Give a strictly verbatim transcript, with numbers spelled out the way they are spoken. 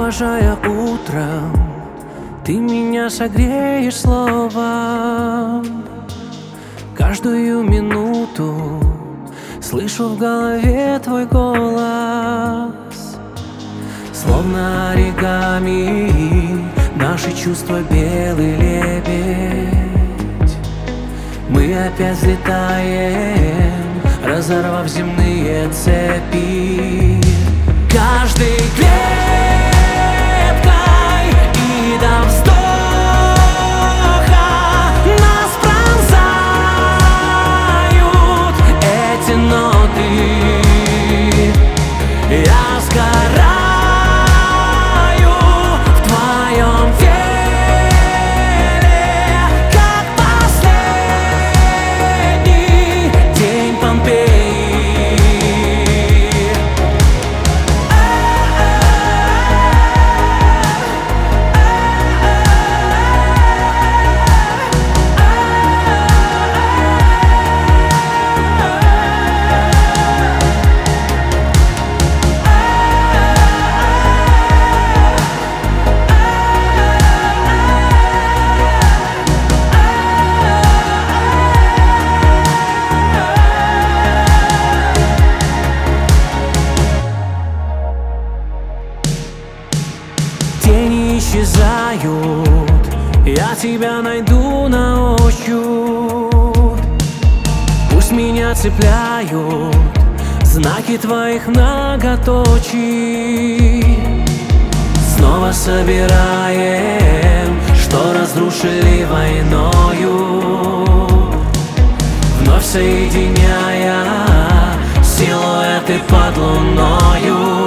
Провожая утром, ты меня согреешь словом. Каждую минуту слышу в голове твой голос. Словно оригами наши чувства белый лебедь. Мы опять взлетаем, разорвав земные цепи. Каждый клеткой и до вздоха нас пронзают эти ноты. Я сгораю в твоем теле, как последний день Помпеи. Тени исчезают, я тебя найду на ощупь. Пусть меня цепляют знаки твоих многоточий. Снова собираем, что разрушили войною, вновь соединяя силуэты под луною.